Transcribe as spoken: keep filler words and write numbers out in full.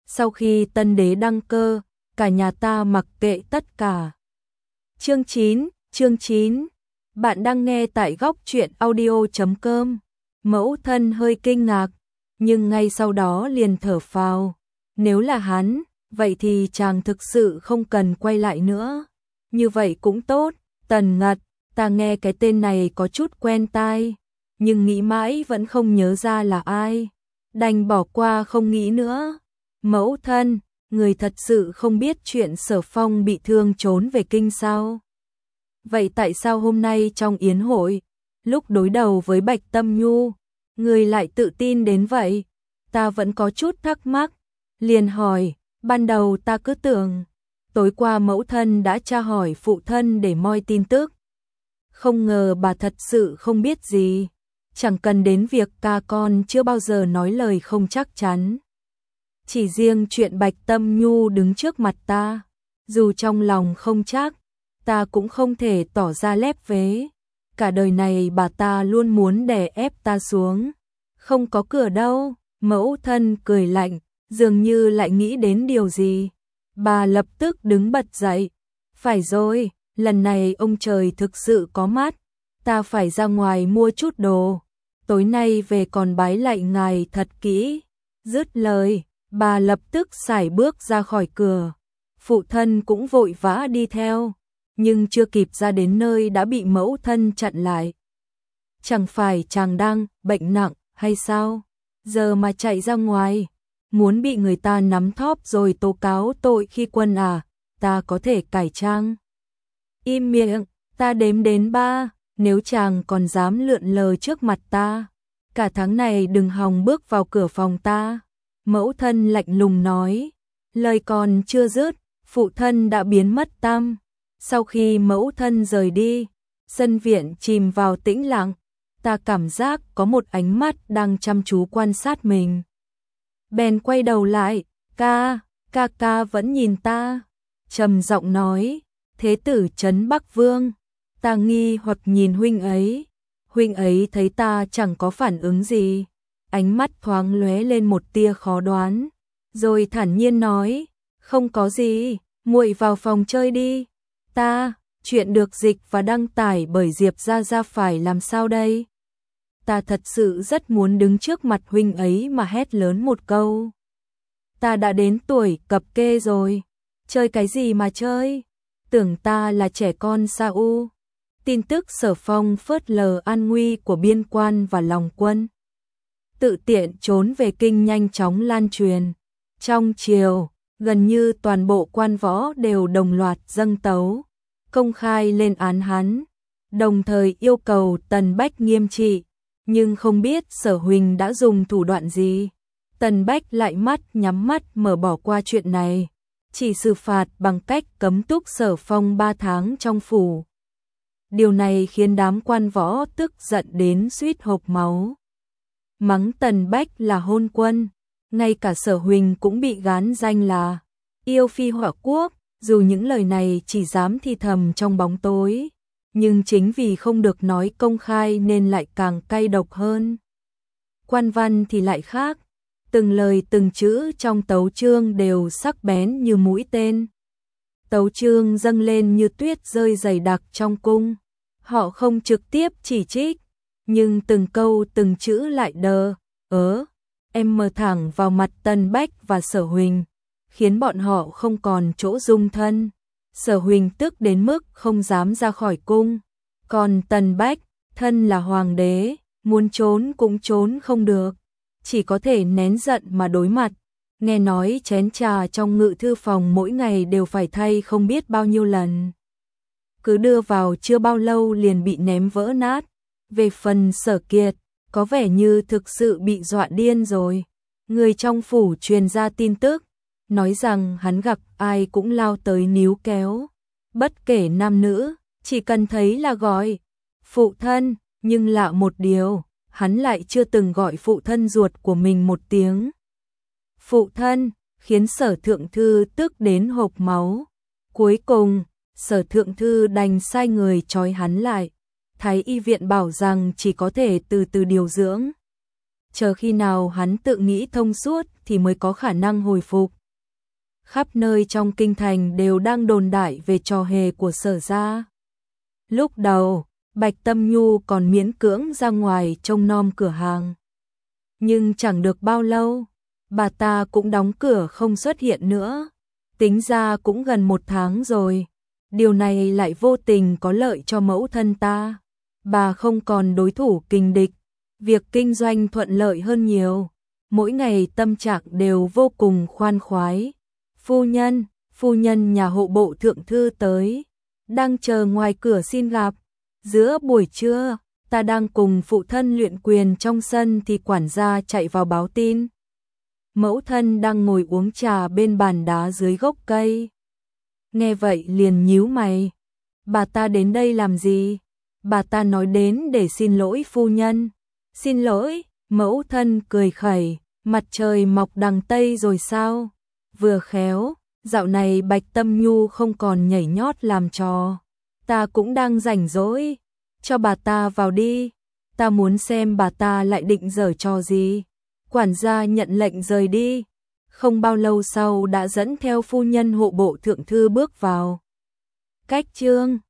Sau khi tân đế đăng cơ, cả nhà ta mặc kệ tất cả. Chương chín, chương chín. Bạn đang nghe tại góc truyện audio chấm com. Mẫu thân hơi kinh ngạc, nhưng ngay sau đó liền thở phào. Nếu là hắn, vậy thì chàng thực sự không cần quay lại nữa. Như vậy cũng tốt. Tần Ngật, ta nghe cái tên này có chút quen tai, nhưng nghĩ mãi vẫn không nhớ ra là ai. Đành bỏ qua không nghĩ nữa. Mẫu thân, người thật sự không biết chuyện Sở Phong bị thương trốn về kinh sao? Vậy tại sao hôm nay trong yến hội, lúc đối đầu với Bạch Tâm Nhu, người lại tự tin đến vậy? Ta vẫn có chút thắc mắc, liền hỏi, ban đầu ta cứ tưởng tối qua mẫu thân đã tra hỏi phụ thân để moi tin tức. Không ngờ bà thật sự không biết gì, chẳng cần đến việc ca con chưa bao giờ nói lời không chắc chắn. Chỉ riêng chuyện Bạch Tâm Nhu đứng trước mặt ta, dù trong lòng không chắc, ta cũng không thể tỏ ra lép vế. Cả đời này bà ta luôn muốn đè ép ta xuống. Không có cửa đâu. Mẫu thân cười lạnh, dường như lại nghĩ đến điều gì. Bà lập tức đứng bật dậy. Phải rồi, lần này ông trời thực sự có mắt. Ta phải ra ngoài mua chút đồ. Tối nay về còn bái lạy ngài thật kỹ. Dứt lời, bà lập tức sải bước ra khỏi cửa. Phụ thân cũng vội vã đi theo, nhưng chưa kịp ra đến nơi đã bị mẫu thân chặn lại. Chẳng phải chàng đang bệnh nặng hay sao? Giờ mà chạy ra ngoài, muốn bị người ta nắm thóp rồi tố cáo tội khi quân à? Ta có thể cải trang. Im miệng, ta đếm đến ba, nếu chàng còn dám lượn lờ trước mặt ta, cả tháng này đừng hòng bước vào cửa phòng ta. Mẫu thân lạnh lùng nói. Lời còn chưa dứt, phụ thân đã biến mất tăm. Sau khi mẫu thân rời đi, sân viện chìm vào tĩnh lặng. Ta cảm giác có một ánh mắt đang chăm chú quan sát mình. Bèn quay đầu lại, ca, ca ca vẫn nhìn ta. Trầm giọng nói, thế tử trấn Bắc Vương. Ta nghi hoặc nhìn huynh ấy. Huynh ấy thấy ta chẳng có phản ứng gì. Ánh mắt thoáng lóe lên một tia khó đoán, rồi thản nhiên nói, không có gì, muội vào phòng chơi đi. Ta, chuyện được dịch và đăng tải bởi Diệp Gia Gia phải làm sao đây? Ta thật sự rất muốn đứng trước mặt huynh ấy mà hét lớn một câu. Ta đã đến tuổi cập kê rồi, chơi cái gì mà chơi? Tưởng ta là trẻ con sao u? Tin tức Sở Phong phớt lờ an nguy của biên quan và lòng quân, tự tiện trốn về kinh nhanh chóng lan truyền. Trong triều, gần như toàn bộ quan võ đều đồng loạt dâng tấu, công khai lên án hắn, đồng thời yêu cầu Tần Bách nghiêm trị, nhưng không biết Sở Huỳnh đã dùng thủ đoạn gì. Tần Bách lại mắt nhắm mắt mở bỏ qua chuyện này, chỉ xử phạt bằng cách cấm túc Sở Phong ba tháng trong phủ. Điều này khiến đám quan võ tức giận đến suýt hộc máu. Mắng Tần Bách là hôn quân, ngay cả Sở Huỳnh cũng bị gán danh là yêu phi hỏa quốc. Dù những lời này chỉ dám thì thầm trong bóng tối, nhưng chính vì không được nói công khai nên lại càng cay độc hơn. Quan văn thì lại khác, từng lời từng chữ trong tấu chương đều sắc bén như mũi tên. Tấu chương dâng lên như tuyết rơi dày đặc trong cung. Họ không trực tiếp chỉ trích, nhưng từng câu từng chữ lại đờ, ớ, em mờ thẳng vào mặt Tần Bách và Sở Huỳnh, khiến bọn họ không còn chỗ dung thân. Sở Huỳnh tức đến mức không dám ra khỏi cung, còn Tần Bách, thân là hoàng đế, muốn trốn cũng trốn không được, chỉ có thể nén giận mà đối mặt. Nghe nói chén trà trong ngự thư phòng mỗi ngày đều phải thay không biết bao nhiêu lần. Cứ đưa vào chưa bao lâu liền bị ném vỡ nát. Về phần Sở Kiệt, có vẻ như thực sự bị dọa điên rồi. Người trong phủ truyền ra tin tức, nói rằng hắn gặp ai cũng lao tới níu kéo. Bất kể nam nữ, chỉ cần thấy là gọi phụ thân, nhưng lạ một điều, hắn lại chưa từng gọi phụ thân ruột của mình một tiếng phụ thân, khiến Sở Thượng Thư tức đến hộc máu. Cuối cùng, Sở Thượng Thư đành sai người trói hắn lại. Thái y viện bảo rằng chỉ có thể từ từ điều dưỡng, chờ khi nào hắn tự nghĩ thông suốt thì mới có khả năng hồi phục. khắp nơi trong kinh thành đều đang đồn đại về trò hề của Sở gia. Lúc đầu, Bạch Tâm Nhu còn miễn cưỡng ra ngoài trông nom cửa hàng. Nhưng chẳng được bao lâu, bà ta cũng đóng cửa không xuất hiện nữa. Tính ra cũng gần một tháng rồi. Điều này lại vô tình có lợi cho mẫu thân ta. Bà không còn đối thủ kình địch. Việc kinh doanh thuận lợi hơn nhiều. Mỗi ngày tâm trạng đều vô cùng khoan khoái. Phu nhân, phu nhân nhà hộ bộ thượng thư tới. Đang chờ ngoài cửa xin gặp. Giữa buổi trưa, ta đang cùng phụ thân luyện quyền trong sân thì quản gia chạy vào báo tin. Mẫu thân đang ngồi uống trà bên bàn đá dưới gốc cây. Nghe vậy liền nhíu mày. Bà ta đến đây làm gì? Bà ta nói đến để xin lỗi phu nhân. Xin lỗi, mẫu thân cười khẩy, mặt trời mọc đằng Tây rồi sao? Vừa khéo, dạo này Bạch Tâm Nhu không còn nhảy nhót làm trò. Ta cũng đang rảnh rỗi, cho bà ta vào đi. Ta muốn xem bà ta lại định giở trò gì. Quản gia nhận lệnh rời đi. Không bao lâu sau đã dẫn theo phu nhân hộ bộ thượng thư bước vào. Cách chương